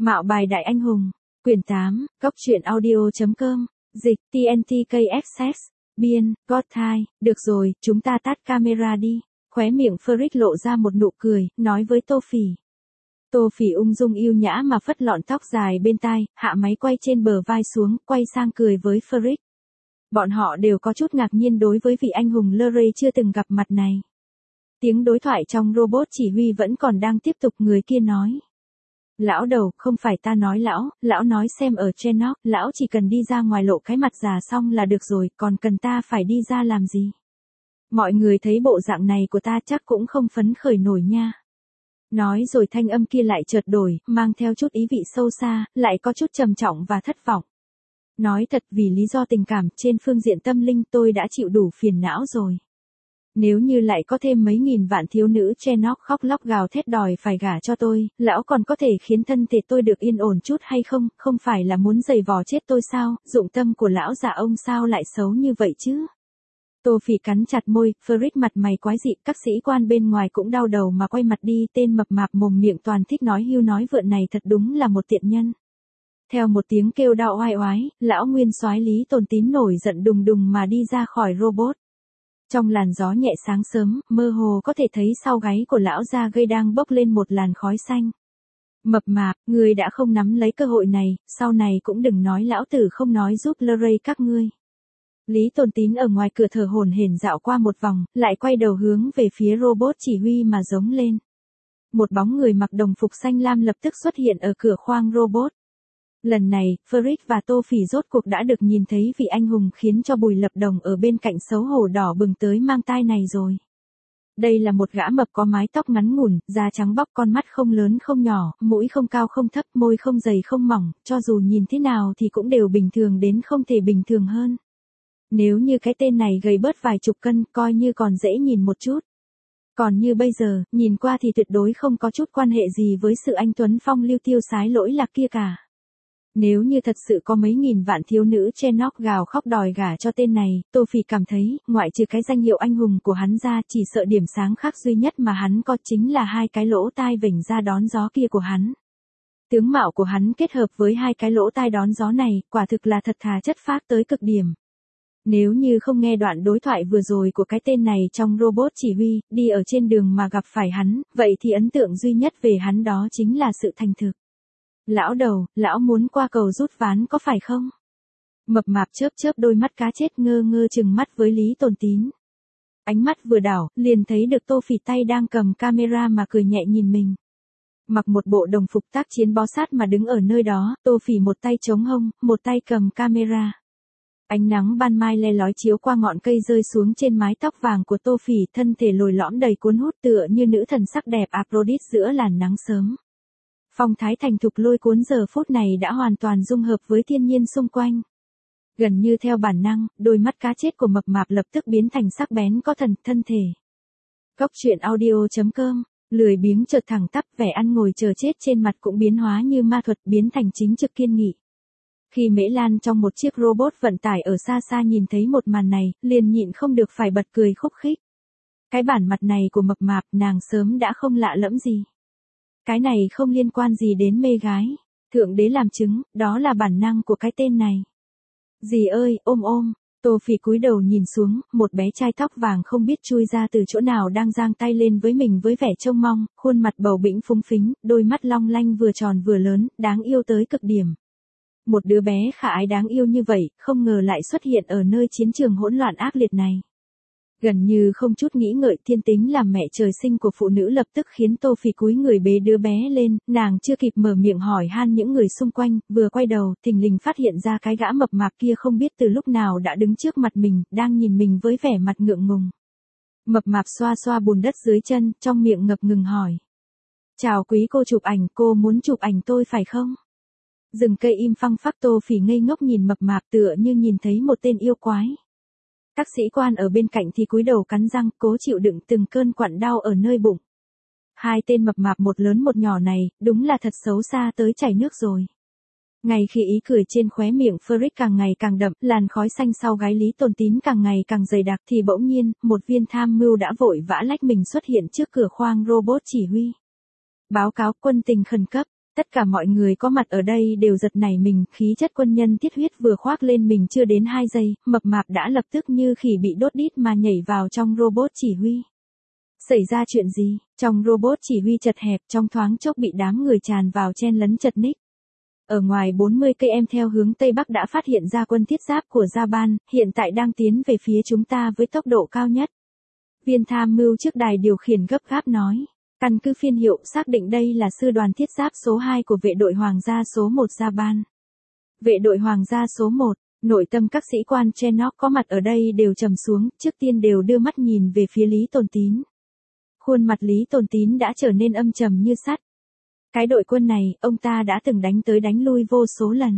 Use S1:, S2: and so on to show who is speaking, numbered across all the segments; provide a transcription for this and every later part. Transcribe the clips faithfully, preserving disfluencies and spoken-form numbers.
S1: Mạo bài đại anh hùng, quyển tám, góc truyện audio.com, dịch, tê en tê ca ép ét, biên, Godthai, được rồi, chúng ta tắt camera đi. Khóe miệng Frick lộ ra một nụ cười, nói với Tô Phỉ. Tô Phỉ ung dung yêu nhã mà phất lọn tóc dài bên tai, hạ máy quay trên bờ vai xuống, quay sang cười với Frick. Bọn họ đều có chút ngạc nhiên đối với vị anh hùng Luray chưa từng gặp mặt này. Tiếng đối thoại trong robot chỉ huy vẫn còn đang tiếp tục, người kia nói. Lão đầu, không phải ta nói lão, lão nói xem ở trên nó, lão chỉ cần đi ra ngoài lộ cái mặt già xong là được rồi, còn cần ta phải đi ra làm gì? Mọi người thấy bộ dạng này của ta chắc cũng không phấn khởi nổi nha. Nói rồi thanh âm kia lại chợt đổi, mang theo chút ý vị sâu xa, lại có chút trầm trọng và thất vọng. Nói thật, vì lý do tình cảm, trên phương diện tâm linh tôi đã chịu đủ phiền não rồi. Nếu như lại có thêm mấy nghìn vạn thiếu nữ Trenok khóc lóc gào thét đòi phải gả cho tôi, lão còn có thể khiến thân thể tôi được yên ổn chút hay không, không phải là muốn giày vò chết tôi sao, dụng tâm của lão già ông sao lại xấu như vậy chứ. Tô Phỉ cắn chặt môi, Frick mặt mày quái dị, các sĩ quan bên ngoài cũng đau đầu mà quay mặt đi, tên mập mạp mồm miệng toàn thích nói hưu nói vượn này thật đúng là một tiện nhân. Theo một tiếng kêu đau oai oái, lão nguyên soái Lý Tồn Tín nổi giận đùng đùng mà đi ra khỏi robot. Trong làn gió nhẹ sáng sớm, mơ hồ có thể thấy sau gáy của lão da gây đang bốc lên một làn khói xanh. Mập mạp, người đã không nắm lấy cơ hội này, sau này cũng đừng nói lão tử không nói giúp Luray các ngươi. Lý Tồn Tín ở ngoài cửa thở hổn hển dạo qua một vòng, lại quay đầu hướng về phía robot chỉ huy mà giống lên. Một bóng người mặc đồng phục xanh lam lập tức xuất hiện ở cửa khoang robot. Lần này, Frick và Tô Phỉ rốt cuộc đã được nhìn thấy vị anh hùng khiến cho Bùi Lập Đồng ở bên cạnh xấu hổ đỏ bừng tới mang tai này rồi. Đây là một gã mập có mái tóc ngắn ngủn, da trắng bóc, con mắt không lớn không nhỏ, mũi không cao không thấp, môi không dày không mỏng, cho dù nhìn thế nào thì cũng đều bình thường đến không thể bình thường hơn. Nếu như cái tên này gầy bớt vài chục cân, coi như còn dễ nhìn một chút. Còn như bây giờ, nhìn qua thì tuyệt đối không có chút quan hệ gì với sự anh tuấn phong lưu tiêu sái lỗi lạc kia cả. Nếu như thật sự có mấy nghìn vạn thiếu nữ Trenok gào khóc đòi gả cho tên này, Tô Phỉ cảm thấy, ngoại trừ cái danh hiệu anh hùng của hắn ra, chỉ sợ điểm sáng khác duy nhất mà hắn có chính là hai cái lỗ tai vểnh ra đón gió kia của hắn. Tướng mạo của hắn kết hợp với hai cái lỗ tai đón gió này, quả thực là thật thà chất phác tới cực điểm. Nếu như không nghe đoạn đối thoại vừa rồi của cái tên này trong robot chỉ huy, đi ở trên đường mà gặp phải hắn, vậy thì ấn tượng duy nhất về hắn đó chính là sự thành thực. Lão đầu, lão muốn qua cầu rút ván có phải không? Mập mạp chớp chớp đôi mắt cá chết ngơ ngơ chừng mắt với Lý Tồn Tín. Ánh mắt vừa đảo, liền thấy được Tô Phỉ tay đang cầm camera mà cười nhẹ nhìn mình. Mặc một bộ đồng phục tác chiến bó sát mà đứng ở nơi đó, Tô Phỉ một tay chống hông, một tay cầm camera. Ánh nắng ban mai le lói chiếu qua ngọn cây rơi xuống trên mái tóc vàng của Tô Phỉ, thân thể lồi lõm đầy cuốn hút tựa như nữ thần sắc đẹp Aphrodite giữa làn nắng sớm. Phong thái thành thục lôi cuốn giờ phút này đã hoàn toàn dung hợp với thiên nhiên xung quanh. Gần như theo bản năng, đôi mắt cá chết của mập mạp lập tức biến thành sắc bén có thần thân thể. Góc truyện audio.com, lười biếng chợt thẳng tắp, vẻ ăn ngồi chờ chết trên mặt cũng biến hóa như ma thuật, biến thành chính trực kiên nghị. Khi Mễ Lan trong một chiếc robot vận tải ở xa xa nhìn thấy một màn này, liền nhịn không được phải bật cười khúc khích. Cái bản mặt này của mập mạp nàng sớm đã không lạ lẫm gì. Cái này không liên quan gì đến mê gái. Thượng đế làm chứng, đó là bản năng của cái tên này. Dì ơi, ôm ôm. Tô Phỉ cúi đầu nhìn xuống, một bé trai tóc vàng không biết chui ra từ chỗ nào đang giang tay lên với mình với vẻ trông mong, khuôn mặt bầu bĩnh phúng phính, đôi mắt long lanh vừa tròn vừa lớn, đáng yêu tới cực điểm. Một đứa bé khả ái đáng yêu như vậy, không ngờ lại xuất hiện ở nơi chiến trường hỗn loạn ác liệt này. Gần như không chút nghĩ ngợi, thiên tính làm mẹ trời sinh của phụ nữ lập tức khiến Tô Phỉ cúi người bế đứa bé lên, nàng chưa kịp mở miệng hỏi han những người xung quanh, vừa quay đầu, thình lình phát hiện ra cái gã mập mạp kia không biết từ lúc nào đã đứng trước mặt mình, đang nhìn mình với vẻ mặt ngượng ngùng. Mập mạp xoa xoa bùn đất dưới chân, trong miệng ngập ngừng hỏi. Chào quý cô, chụp ảnh, cô muốn chụp ảnh tôi phải không? Rừng cây im phăng phắc, Tô Phỉ ngây ngốc nhìn mập mạp tựa như nhìn thấy một tên yêu quái. Các sĩ quan ở bên cạnh thì cúi đầu cắn răng, cố chịu đựng từng cơn quặn đau ở nơi bụng. Hai tên mập mạp một lớn một nhỏ này, đúng là thật xấu xa tới chảy nước rồi. Ngay khi ý cười trên khóe miệng Frick càng ngày càng đậm, làn khói xanh sau gáy Lý Tồn Tín càng ngày càng dày đặc thì bỗng nhiên, một viên tham mưu đã vội vã lách mình xuất hiện trước cửa khoang robot chỉ huy. Báo cáo quân tình khẩn cấp. Tất cả mọi người có mặt ở đây đều giật nảy mình, khí chất quân nhân thiết huyết vừa khoác lên mình chưa đến hai giây, mập mạp đã lập tức như khỉ bị đốt đít mà nhảy vào trong robot chỉ huy. Xảy ra chuyện gì? Trong robot chỉ huy chật hẹp trong thoáng chốc bị đám người tràn vào chen lấn chật ních. Ở ngoài bốn mươi cây em theo hướng Tây Bắc đã phát hiện ra quân thiết giáp của Japan, hiện tại đang tiến về phía chúng ta với tốc độ cao nhất. Viên tham mưu trước đài điều khiển gấp gáp nói. Căn cứ phiên hiệu xác định đây là sư đoàn thiết giáp số hai của vệ đội Hoàng gia số một Japan. Vệ đội Hoàng gia số một, nội tâm các sĩ quan Chenok có mặt ở đây đều trầm xuống, trước tiên đều đưa mắt nhìn về phía Lý Tồn Tín. Khuôn mặt Lý Tồn Tín đã trở nên âm trầm như sắt. Cái đội quân này, ông ta đã từng đánh tới đánh lui vô số lần.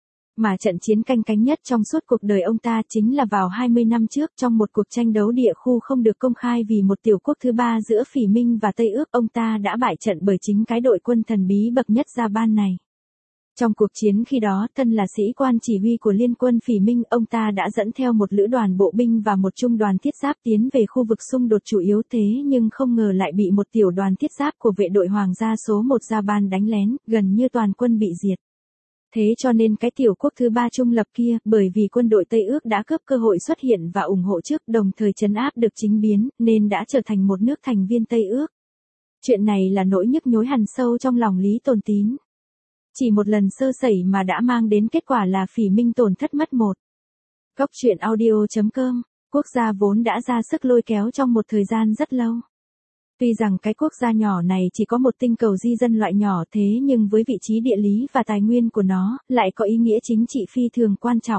S1: Mà trận chiến canh cánh nhất trong suốt cuộc đời ông ta chính là vào hai mươi năm trước trong một cuộc tranh đấu địa khu không được công khai vì một tiểu quốc thứ ba giữa Phỉ Minh và Tây Ước. Ông ta đã bại trận bởi chính cái đội quân thần bí bậc nhất Japan này. Trong cuộc chiến khi đó, thân là sĩ quan chỉ huy của liên quân Phỉ Minh, ông ta đã dẫn theo một lữ đoàn bộ binh và một trung đoàn thiết giáp tiến về khu vực xung đột chủ yếu, thế nhưng không ngờ lại bị một tiểu đoàn thiết giáp của vệ đội Hoàng gia số một Japan đánh lén, gần như toàn quân bị diệt. Thế cho nên cái tiểu quốc thứ ba trung lập kia, bởi vì quân đội Tây Ước đã cướp cơ hội xuất hiện và ủng hộ trước, đồng thời trấn áp được chính biến, nên đã trở thành một nước thành viên Tây Ước. Chuyện này là nỗi nhức nhối hằn sâu trong lòng Lý Tồn Tín. Chỉ một lần sơ sẩy mà đã mang đến kết quả là Phỉ Minh tổn thất mất một. Góc truyện audio chấm com, quốc gia vốn đã ra sức lôi kéo trong một thời gian rất lâu. Tuy rằng cái quốc gia nhỏ này chỉ có một tinh cầu di dân loại nhỏ, thế nhưng với vị trí địa lý và tài nguyên của nó, lại có ý nghĩa chính trị phi thường quan trọng.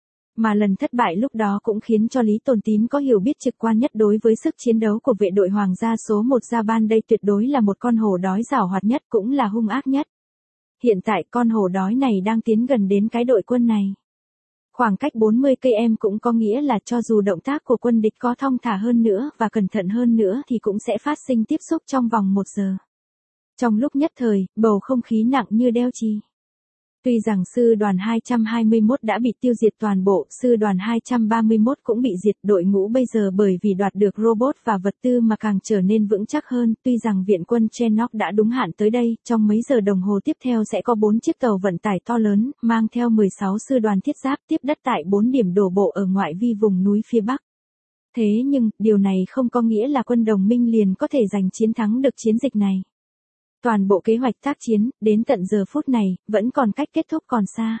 S1: Mà lần thất bại lúc đó cũng khiến cho Lý Tồn Tín có hiểu biết trực quan nhất đối với sức chiến đấu của vệ đội Hoàng gia số một Japan. Đây tuyệt đối là một con hổ đói giảo hoạt nhất, cũng là hung ác nhất. Hiện tại con hổ đói này đang tiến gần đến cái đội quân này. Khoảng cách bốn mươi cây em cũng có nghĩa là cho dù động tác của quân địch có thong thả hơn nữa và cẩn thận hơn nữa thì cũng sẽ phát sinh tiếp xúc trong vòng một giờ. Trong lúc nhất thời, bầu không khí nặng như đeo chì. Tuy rằng sư đoàn hai trăm hai mươi mốt đã bị tiêu diệt toàn bộ, sư đoàn hai trăm ba mươi mốt cũng bị diệt, đội ngũ bây giờ bởi vì đoạt được robot và vật tư mà càng trở nên vững chắc hơn. Tuy rằng viện quân Chenok đã đúng hạn tới đây, trong mấy giờ đồng hồ tiếp theo sẽ có bốn chiếc tàu vận tải to lớn, mang theo mười sáu sư đoàn thiết giáp tiếp đất tại bốn điểm đổ bộ ở ngoại vi vùng núi phía Bắc. Thế nhưng, điều này không có nghĩa là quân đồng minh liền có thể giành chiến thắng được chiến dịch này. Toàn bộ kế hoạch tác chiến, đến tận giờ phút này, vẫn còn cách kết thúc còn xa.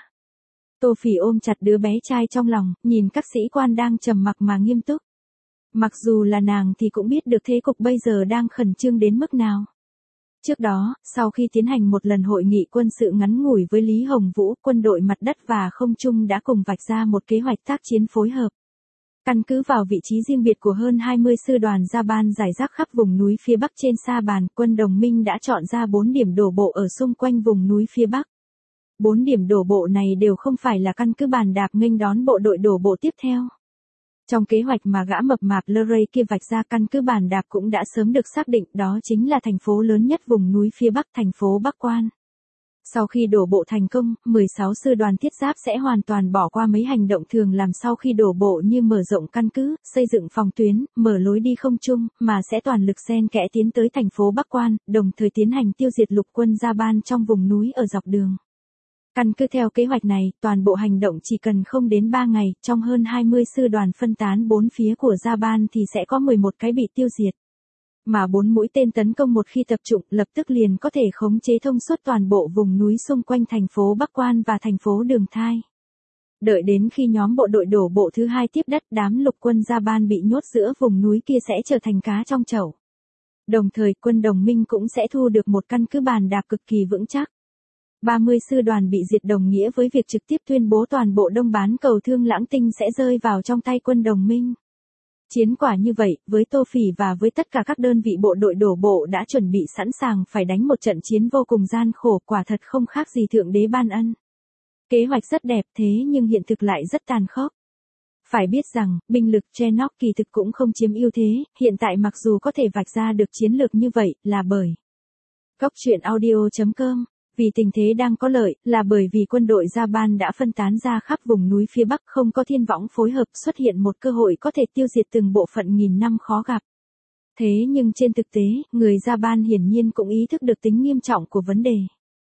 S1: Tô Phỉ ôm chặt đứa bé trai trong lòng, nhìn các sĩ quan đang trầm mặc mà nghiêm túc. Mặc dù là nàng thì cũng biết được thế cục bây giờ đang khẩn trương đến mức nào. Trước đó, sau khi tiến hành một lần hội nghị quân sự ngắn ngủi với Lý Hồng Vũ, quân đội mặt đất và không trung đã cùng vạch ra một kế hoạch tác chiến phối hợp. Căn cứ vào vị trí riêng biệt của hơn hai mươi sư đoàn Japan rải rác khắp vùng núi phía Bắc trên sa bàn, quân đồng minh đã chọn ra bốn điểm đổ bộ ở xung quanh vùng núi phía Bắc. Bốn điểm đổ bộ này đều không phải là căn cứ bàn đạp nghênh đón bộ đội đổ bộ tiếp theo. Trong kế hoạch mà gã mập mạp Leray kia vạch ra, căn cứ bàn đạp cũng đã sớm được xác định, đó chính là thành phố lớn nhất vùng núi phía Bắc, thành phố Bắc Quan. Sau khi đổ bộ thành công, mười sáu sư đoàn thiết giáp sẽ hoàn toàn bỏ qua mấy hành động thường làm sau khi đổ bộ như mở rộng căn cứ, xây dựng phòng tuyến, mở lối đi không trung, mà sẽ toàn lực xen kẽ tiến tới thành phố Bắc Quan, đồng thời tiến hành tiêu diệt lục quân Japan trong vùng núi ở dọc đường. Căn cứ theo kế hoạch này, toàn bộ hành động chỉ cần không đến ba ngày, trong hơn hai mươi sư đoàn phân tán bốn phía của Japan thì sẽ có mười một cái bị tiêu diệt. Mà bốn mũi tên tấn công một khi tập trung, lập tức liền có thể khống chế thông suốt toàn bộ vùng núi xung quanh thành phố Bắc Quan và thành phố Đường Thai. Đợi đến khi nhóm bộ đội đổ bộ thứ hai tiếp đất, đám lục quân Japan bị nhốt giữa vùng núi kia sẽ trở thành cá trong chậu. Đồng thời, quân đồng minh cũng sẽ thu được một căn cứ bàn đạp cực kỳ vững chắc. ba mươi sư đoàn bị diệt đồng nghĩa với việc trực tiếp tuyên bố toàn bộ đông bán cầu Thương Lãng Tinh sẽ rơi vào trong tay quân đồng minh. Chiến quả như vậy, với Tô Phỉ và với tất cả các đơn vị bộ đội đổ bộ đã chuẩn bị sẵn sàng phải đánh một trận chiến vô cùng gian khổ, quả thật không khác gì Thượng Đế ban ân. Kế hoạch rất đẹp thế nhưng hiện thực lại rất tàn khốc. Phải biết rằng, binh lực Chenok kỳ thực cũng không chiếm ưu thế, hiện tại mặc dù có thể vạch ra được chiến lược như vậy, là bởi Góc truyện audio chấm com. Vì tình thế đang có lợi, là bởi vì quân đội Japan đã phân tán ra khắp vùng núi phía Bắc, không có thiên võng phối hợp, xuất hiện một cơ hội có thể tiêu diệt từng bộ phận nghìn năm khó gặp. Thế nhưng trên thực tế, người Japan hiển nhiên cũng ý thức được tính nghiêm trọng của vấn đề.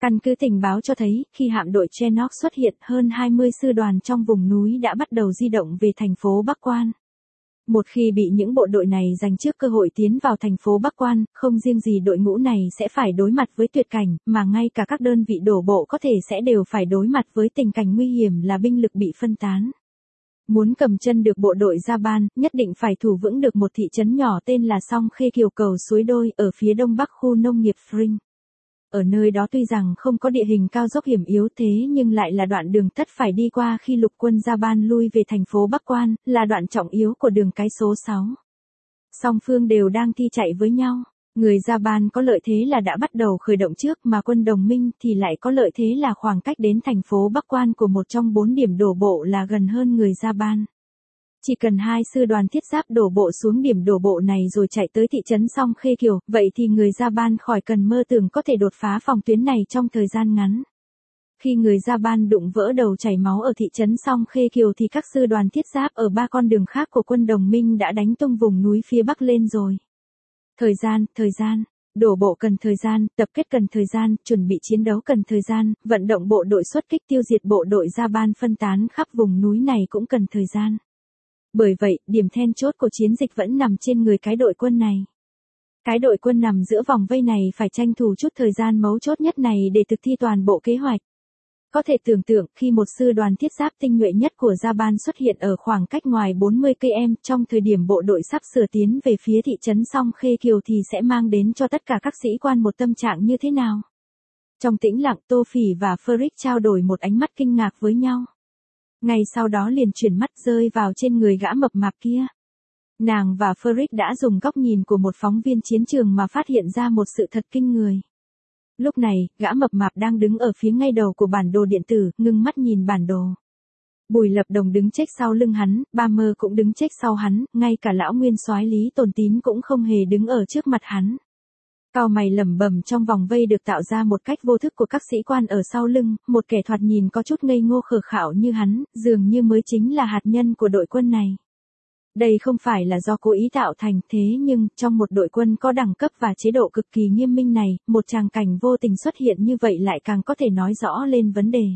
S1: Căn cứ tình báo cho thấy, khi hạm đội Chenock xuất hiện, hơn hai mươi sư đoàn trong vùng núi đã bắt đầu di động về thành phố Bắc Quan. Một khi bị những bộ đội này giành trước cơ hội tiến vào thành phố Bắc Quan, không riêng gì đội ngũ này sẽ phải đối mặt với tuyệt cảnh, mà ngay cả các đơn vị đổ bộ có thể sẽ đều phải đối mặt với tình cảnh nguy hiểm là binh lực bị phân tán. Muốn cầm chân được bộ đội Japan, nhất định phải thủ vững được một thị trấn nhỏ tên là Song Khê Kiều cầu suối đôi ở phía đông bắc khu nông nghiệp Fring. Ở nơi đó tuy rằng không có địa hình cao dốc hiểm yếu thế nhưng lại là đoạn đường tất phải đi qua khi lục quân Japan lui về thành phố Bắc Quan, là đoạn trọng yếu của đường cái số sáu. Song phương đều đang thi chạy với nhau. Người Japan có lợi thế là đã bắt đầu khởi động trước mà quân đồng minh thì lại có lợi thế là khoảng cách đến thành phố Bắc Quan của một trong bốn điểm đổ bộ là gần hơn người Japan. Chỉ cần hai sư đoàn thiết giáp đổ bộ xuống điểm đổ bộ này rồi chạy tới thị trấn Song Khê Kiều, vậy thì người Japan khỏi cần mơ tưởng có thể đột phá phòng tuyến này trong thời gian ngắn. Khi người Japan đụng vỡ đầu chảy máu ở thị trấn Song Khê Kiều thì các sư đoàn thiết giáp ở ba con đường khác của quân đồng minh đã đánh tung vùng núi phía bắc lên rồi. Thời gian, thời gian, đổ bộ cần thời gian, tập kết cần thời gian, chuẩn bị chiến đấu cần thời gian, vận động bộ đội xuất kích tiêu diệt bộ đội Japan phân tán khắp vùng núi này cũng cần thời gian. Bởi vậy, điểm then chốt của chiến dịch vẫn nằm trên người cái đội quân này. Cái đội quân nằm giữa vòng vây này phải tranh thủ chút thời gian mấu chốt nhất này để thực thi toàn bộ kế hoạch. Có thể tưởng tượng khi một sư đoàn thiết giáp tinh nhuệ nhất của Japan xuất hiện ở khoảng cách ngoài bốn mươi ki lô mét trong thời điểm bộ đội sắp sửa tiến về phía thị trấn Song Khê Kiều thì sẽ mang đến cho tất cả các sĩ quan một tâm trạng như thế nào. Trong tĩnh lặng, Tô Phỉ và Frick trao đổi một ánh mắt kinh ngạc với nhau. Ngay sau đó liền chuyển mắt rơi vào trên người gã mập mạp kia. Nàng và Frick đã dùng góc nhìn của một phóng viên chiến trường mà phát hiện ra một sự thật kinh người. Lúc này, gã mập mạp đang đứng ở phía ngay đầu của bản đồ điện tử, ngưng mắt nhìn bản đồ. Bùi Lập Đồng đứng chết sau lưng hắn, Ba Mơ cũng đứng chết sau hắn, ngay cả lão nguyên soái Lý Tồn Tín cũng không hề đứng ở trước mặt hắn. Cau mày lẩm bẩm trong vòng vây được tạo ra một cách vô thức của các sĩ quan ở sau lưng, một kẻ thoạt nhìn có chút ngây ngô khờ khạo như hắn, dường như mới chính là hạt nhân của đội quân này. Đây không phải là do cố ý tạo thành thế nhưng, trong một đội quân có đẳng cấp và chế độ cực kỳ nghiêm minh này, một tràng cảnh vô tình xuất hiện như vậy lại càng có thể nói rõ lên vấn đề.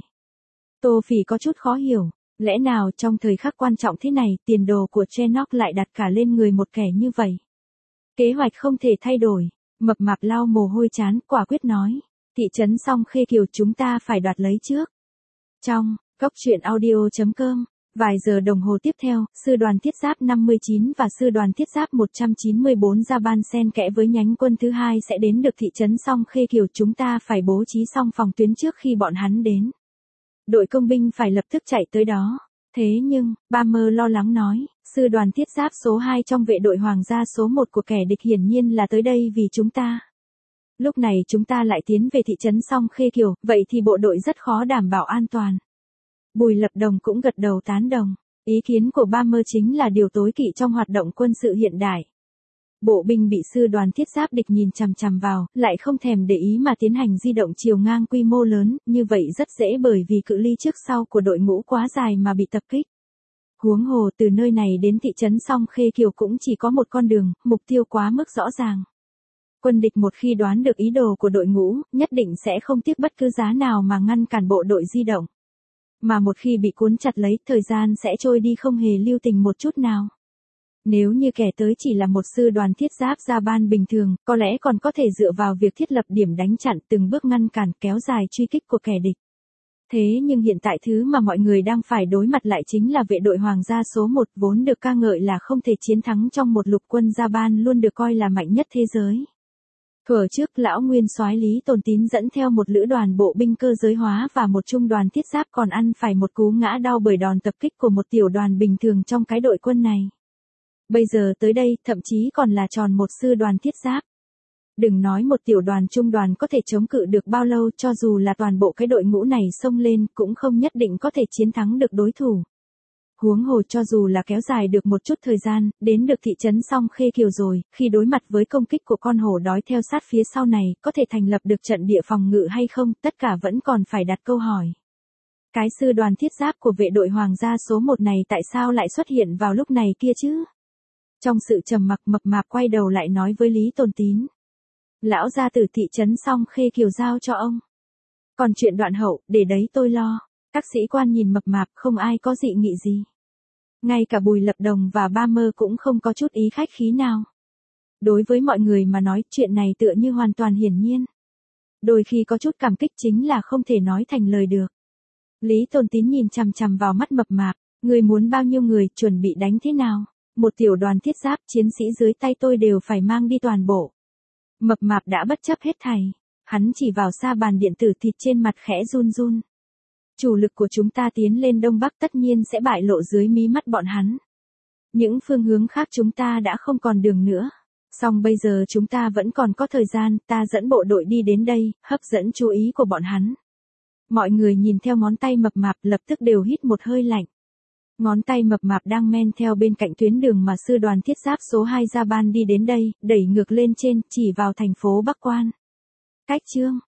S1: Tô Phỉ có chút khó hiểu, lẽ nào trong thời khắc quan trọng thế này, tiền đồ của Chenock lại đặt cả lên người một kẻ như vậy? Kế hoạch không thể thay đổi, mập mạp lau mồ hôi chán, quả quyết nói, thị trấn Song Khê Kiều chúng ta phải đoạt lấy trước. Trong, góc truyện audio chấm com. Vài giờ đồng hồ tiếp theo, sư đoàn thiết giáp năm mươi chín và sư đoàn thiết giáp một trăm chín mươi bốn Japan xen kẽ với nhánh quân thứ hai sẽ đến được thị trấn Song Khê Kiều, chúng ta phải bố trí xong phòng tuyến trước khi bọn hắn đến. Đội công binh phải lập tức chạy tới đó. Thế nhưng, Ba Mơ lo lắng nói, sư đoàn thiết giáp số hai trong vệ đội hoàng gia số một của kẻ địch hiển nhiên là tới đây vì chúng ta. Lúc này chúng ta lại tiến về thị trấn Song Khê Kiều, vậy thì bộ đội rất khó đảm bảo an toàn. Bùi Lập Đồng cũng gật đầu tán đồng. Ý kiến của Ba Mơ chính là điều tối kỵ trong hoạt động quân sự hiện đại. Bộ binh bị sư đoàn thiết giáp địch nhìn chằm chằm vào, lại không thèm để ý mà tiến hành di động chiều ngang quy mô lớn, như vậy rất dễ bởi vì cự ly trước sau của đội ngũ quá dài mà bị tập kích. Huống hồ từ nơi này đến thị trấn Song Khê Kiều cũng chỉ có một con đường, mục tiêu quá mức rõ ràng. Quân địch một khi đoán được ý đồ của đội ngũ, nhất định sẽ không tiếc bất cứ giá nào mà ngăn cản bộ đội di động. Mà một khi bị cuốn chặt lấy, thời gian sẽ trôi đi không hề lưu tình một chút nào. Nếu như kẻ tới chỉ là một sư đoàn thiết giáp Japan bình thường, có lẽ còn có thể dựa vào việc thiết lập điểm đánh chặn từng bước ngăn cản kéo dài truy kích của kẻ địch. Thế nhưng hiện tại thứ mà mọi người đang phải đối mặt lại chính là vệ đội hoàng gia số một vốn được ca ngợi là không thể chiến thắng trong một lục quân Japan luôn được coi là mạnh nhất thế giới. Thuở trước lão nguyên soái Lý Tồn Tín dẫn theo một lữ đoàn bộ binh cơ giới hóa và một trung đoàn thiết giáp còn ăn phải một cú ngã đau bởi đòn tập kích của một tiểu đoàn bình thường trong cái đội quân này. Bây giờ tới đây thậm chí còn là tròn một sư đoàn thiết giáp. Đừng nói một tiểu đoàn trung đoàn có thể chống cự được bao lâu, cho dù là toàn bộ cái đội ngũ này xông lên cũng không nhất định có thể chiến thắng được đối thủ. Huống hồ cho dù là kéo dài được một chút thời gian, đến được thị trấn Song Khê Kiều rồi, khi đối mặt với công kích của con hổ đói theo sát phía sau này, có thể thành lập được trận địa phòng ngự hay không, tất cả vẫn còn phải đặt câu hỏi. Cái sư đoàn thiết giáp của vệ đội hoàng gia số một này tại sao lại xuất hiện vào lúc này kia chứ? Trong sự trầm mặc, mập mạp quay đầu lại nói với Lý Tồn Tín. Lão gia tử thị trấn Song Khê Kiều giao cho ông. Còn chuyện đoạn hậu, để đấy tôi lo. Các sĩ quan nhìn mập mạp không ai có dị nghị gì. Ngay cả Bùi Lập Đồng và Ba Mơ cũng không có chút ý khách khí nào. Đối với mọi người mà nói chuyện này tựa như hoàn toàn hiển nhiên. Đôi khi có chút cảm kích chính là không thể nói thành lời được. Lý Tôn Tín nhìn chằm chằm vào mắt mập mạp, người muốn bao nhiêu người, chuẩn bị đánh thế nào? Một tiểu đoàn thiết giáp chiến sĩ dưới tay tôi đều phải mang đi toàn bộ. Mập mạp đã bất chấp hết thảy. Hắn chỉ vào xa bàn điện tử thịt trên mặt khẽ run run. Chủ lực của chúng ta tiến lên Đông Bắc tất nhiên sẽ bại lộ dưới mí mắt bọn hắn. Những phương hướng khác chúng ta đã không còn đường nữa. Song bây giờ chúng ta vẫn còn có thời gian, ta dẫn bộ đội đi đến đây, hấp dẫn chú ý của bọn hắn. Mọi người nhìn theo ngón tay mập mạp lập tức đều hít một hơi lạnh. Ngón tay mập mạp đang men theo bên cạnh tuyến đường mà sư đoàn thiết giáp số hai Ra Ban đi đến đây, đẩy ngược lên trên, chỉ vào thành phố Bắc Quan. Cách chương